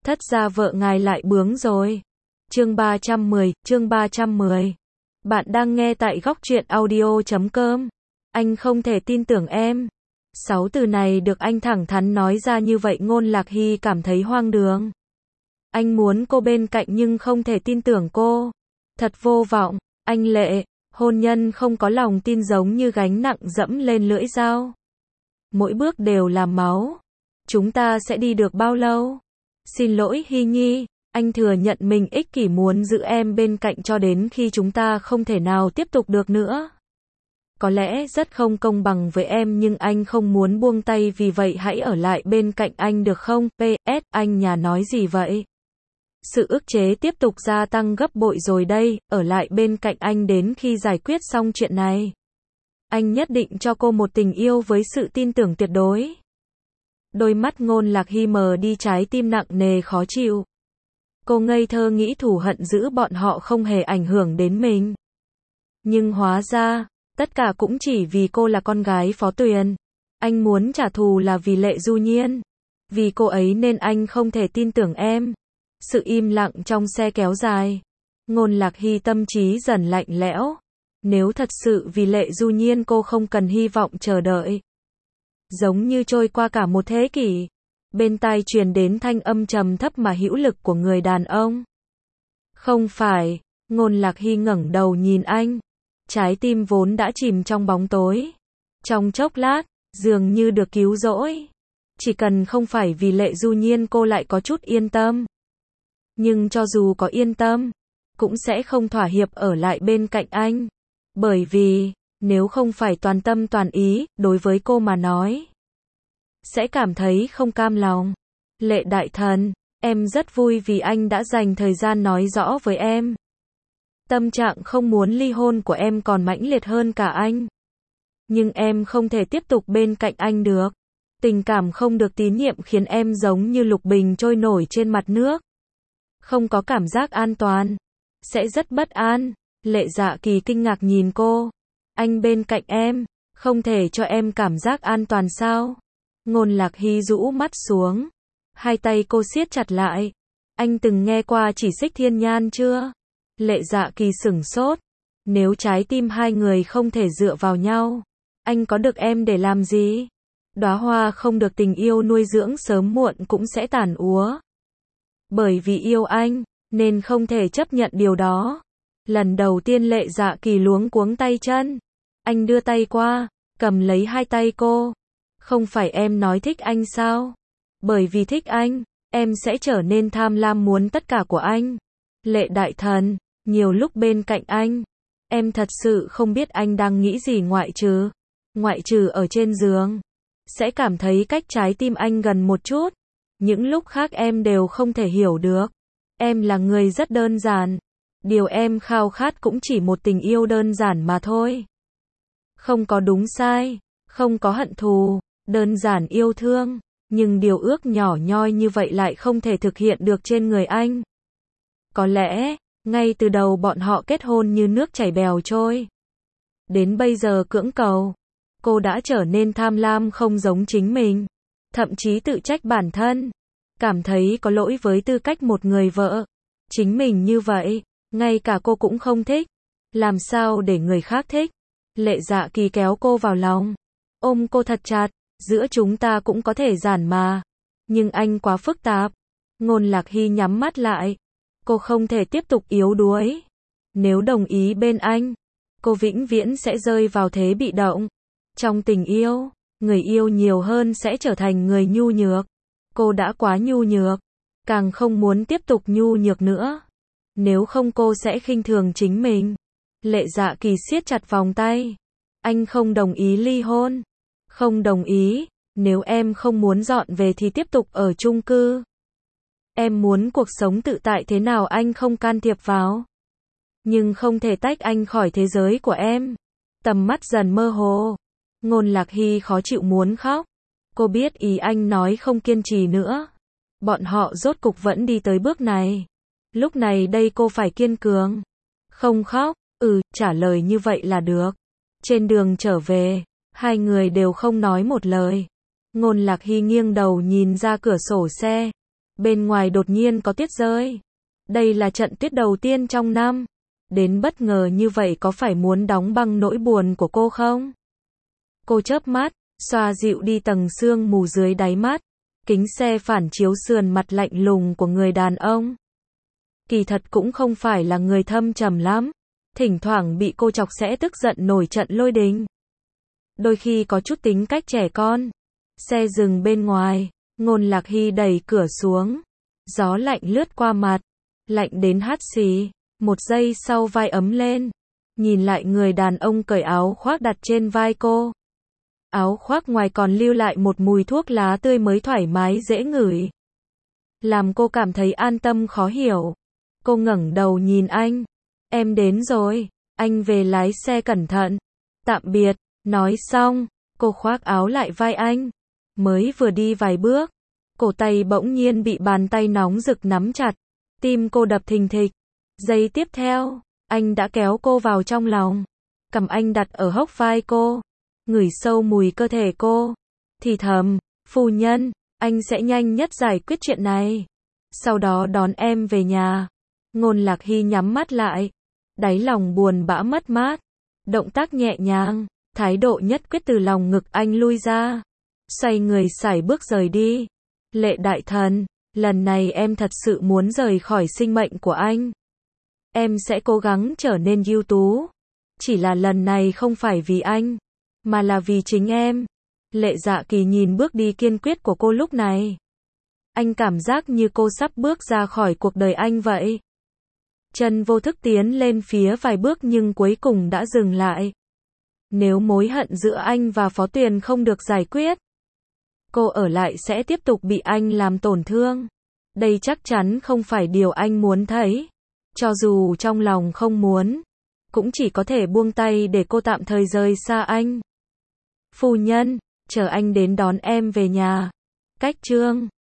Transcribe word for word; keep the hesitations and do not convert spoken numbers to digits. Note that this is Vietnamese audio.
Thất gia vợ ngài lại bướng rồi. Chương ba trăm mười, chương ba trăm mười. Bạn đang nghe tại góc truyện audio chấm com. Anh không thể tin tưởng em. Sáu từ này được anh thẳng thắn nói ra như vậy Ngôn Lạc Hy cảm thấy hoang đường. Anh muốn cô bên cạnh nhưng không thể tin tưởng cô. Thật vô vọng. Anh Lệ, hôn nhân không có lòng tin giống như gánh nặng dẫm lên lưỡi dao. Mỗi bước đều là máu. Chúng ta sẽ đi được bao lâu? Xin lỗi Hy Nhi, anh thừa nhận mình ích kỷ muốn giữ em bên cạnh cho đến khi chúng ta không thể nào tiếp tục được nữa. Có lẽ rất không công bằng với em nhưng anh không muốn buông tay vì vậy hãy ở lại bên cạnh anh được không? pê ét, anh nhà nói gì vậy? Sự ức chế tiếp tục gia tăng gấp bội rồi đây, ở lại bên cạnh anh đến khi giải quyết xong chuyện này. Anh nhất định cho cô một tình yêu với sự tin tưởng tuyệt đối. Đôi mắt Ngôn Lạc Hy mờ đi trái tim nặng nề khó chịu. Cô ngây thơ nghĩ thù hận giữa bọn họ không hề ảnh hưởng đến mình. Nhưng hóa ra, tất cả cũng chỉ vì cô là con gái Phó Tuyền. Anh muốn trả thù là vì Lệ Du Nhiên. Vì cô ấy nên anh không thể tin tưởng em. Sự im lặng trong xe kéo dài. Ngôn Lạc Hy tâm trí dần lạnh lẽo. Nếu thật sự vì Lệ Du Nhiên cô không cần hy vọng chờ đợi. Giống như trôi qua cả một thế kỷ. Bên tai truyền đến thanh âm trầm thấp mà hữu lực của người đàn ông. Không phải. Ngôn Lạc Hy ngẩng đầu nhìn anh. Trái tim vốn đã chìm trong bóng tối. Trong chốc lát, dường như được cứu rỗi. Chỉ cần không phải vì Lệ Du Nhiên cô lại có chút yên tâm. Nhưng cho dù có yên tâm, cũng sẽ không thỏa hiệp ở lại bên cạnh anh. Bởi vì, nếu không phải toàn tâm toàn ý, đối với cô mà nói, sẽ cảm thấy không cam lòng. Lệ đại thần, em rất vui vì anh đã dành thời gian nói rõ với em. Tâm trạng không muốn ly hôn của em còn mãnh liệt hơn cả anh. Nhưng em không thể tiếp tục bên cạnh anh được. Tình cảm không được tín nhiệm khiến em giống như lục bình trôi nổi trên mặt nước. Không có cảm giác an toàn. Sẽ rất bất an. Lệ Dạ Kỳ kinh ngạc nhìn cô. Anh bên cạnh em, không thể cho em cảm giác an toàn sao? Ngôn Lạc Hy rũ mắt xuống. Hai tay cô siết chặt lại. Anh từng nghe qua chỉ xích thiên nhan chưa? Lệ Dạ Kỳ sửng sốt. Nếu trái tim hai người không thể dựa vào nhau, anh có được em để làm gì? Đóa hoa không được tình yêu nuôi dưỡng sớm muộn cũng sẽ tàn úa. Bởi vì yêu anh, nên không thể chấp nhận điều đó. Lần đầu tiên Lệ Dạ Kỳ luống cuống tay chân. Anh đưa tay qua, cầm lấy hai tay cô. Không phải em nói thích anh sao? Bởi vì thích anh, em sẽ trở nên tham lam muốn tất cả của anh. Lệ đại thần, nhiều lúc bên cạnh anh, em thật sự không biết anh đang nghĩ gì ngoại trừ. Ngoại trừ ở trên giường, sẽ cảm thấy cách trái tim anh gần một chút. Những lúc khác em đều không thể hiểu được. Em là người rất đơn giản. Điều em khao khát cũng chỉ một tình yêu đơn giản mà thôi. Không có đúng sai, không có hận thù, đơn giản yêu thương. Nhưng điều ước nhỏ nhoi như vậy lại không thể thực hiện được trên người anh. Có lẽ, ngay từ đầu bọn họ kết hôn như nước chảy bèo trôi. Đến bây giờ cưỡng cầu, cô đã trở nên tham lam không giống chính mình. Thậm chí tự trách bản thân. Cảm thấy có lỗi với tư cách một người vợ. Chính mình như vậy, ngay cả cô cũng không thích. Làm sao để người khác thích? Lệ Dạ Kỳ kéo cô vào lòng. Ôm cô thật chặt. Giữa chúng ta cũng có thể giản mà. Nhưng anh quá phức tạp. Ngôn Lạc Hy nhắm mắt lại. Cô không thể tiếp tục yếu đuối. Nếu đồng ý bên anh, cô vĩnh viễn sẽ rơi vào thế bị động. Trong tình yêu, người yêu nhiều hơn sẽ trở thành người nhu nhược. Cô đã quá nhu nhược. Càng không muốn tiếp tục nhu nhược nữa. Nếu không cô sẽ khinh thường chính mình. Lệ Dạ Kỳ siết chặt vòng tay. Anh không đồng ý ly hôn. Không đồng ý. Nếu em không muốn dọn về thì tiếp tục ở chung cư. Em muốn cuộc sống tự tại thế nào anh không can thiệp vào. Nhưng không thể tách anh khỏi thế giới của em. Tầm mắt dần mơ hồ. Ngôn Lạc Hy khó chịu muốn khóc. Cô biết ý anh nói không kiên trì nữa. Bọn họ rốt cục vẫn đi tới bước này. Lúc này đây cô phải kiên cường. Không khóc. Ừ, trả lời như vậy là được. Trên đường trở về, hai người đều không nói một lời. Ngôn Lạc Hy nghiêng đầu nhìn ra cửa sổ xe. Bên ngoài đột nhiên có tuyết rơi. Đây là trận tuyết đầu tiên trong năm. Đến bất ngờ như vậy có phải muốn đóng băng nỗi buồn của cô không? Cô chớp mắt, xoa dịu đi tầng sương mù dưới đáy mắt. Kính xe phản chiếu sườn mặt lạnh lùng của người đàn ông. Kỳ thật cũng không phải là người thâm trầm lắm. Thỉnh thoảng bị cô chọc sẽ tức giận nổi trận lôi đình. Đôi khi có chút tính cách trẻ con. Xe dừng bên ngoài, Ngôn Lạc Hy đẩy cửa xuống. Gió lạnh lướt qua mặt, lạnh đến hắt xì. Một giây sau vai ấm lên. Nhìn lại người đàn ông cởi áo khoác đặt trên vai cô. Áo khoác ngoài còn lưu lại một mùi thuốc lá tươi mới thoải mái dễ ngửi. Làm cô cảm thấy an tâm khó hiểu. Cô ngẩng đầu nhìn anh. Em đến rồi, anh về lái xe cẩn thận. Tạm biệt, nói xong, cô khoác áo lại vai anh. Mới vừa đi vài bước, cổ tay bỗng nhiên bị bàn tay nóng rực nắm chặt. Tim cô đập thình thịch. Giây tiếp theo, anh đã kéo cô vào trong lòng. Cầm anh đặt ở hốc vai cô. Ngửi sâu mùi cơ thể cô. Thì thầm, phu nhân, anh sẽ nhanh nhất giải quyết chuyện này. Sau đó đón em về nhà. Ngôn Lạc Hy nhắm mắt lại. Đáy lòng buồn bã mất mát. Động tác nhẹ nhàng, thái độ nhất quyết từ lòng ngực anh lui ra. Xoay người sải bước rời đi. Lệ đại thần, lần này em thật sự muốn rời khỏi sinh mệnh của anh. Em sẽ cố gắng trở nên ưu tú. Chỉ là lần này không phải vì anh, mà là vì chính em. Lệ Dạ Kỳ nhìn bước đi kiên quyết của cô lúc này. Anh cảm giác như cô sắp bước ra khỏi cuộc đời anh vậy. Chân vô thức tiến lên phía vài bước nhưng cuối cùng đã dừng lại. Nếu mối hận giữa anh và Phó Tuyền không được giải quyết, cô ở lại sẽ tiếp tục bị anh làm tổn thương. Đây chắc chắn không phải điều anh muốn thấy. Cho dù trong lòng không muốn, cũng chỉ có thể buông tay để cô tạm thời rời xa anh. Phu nhân, chờ anh đến đón em về nhà. Cách chương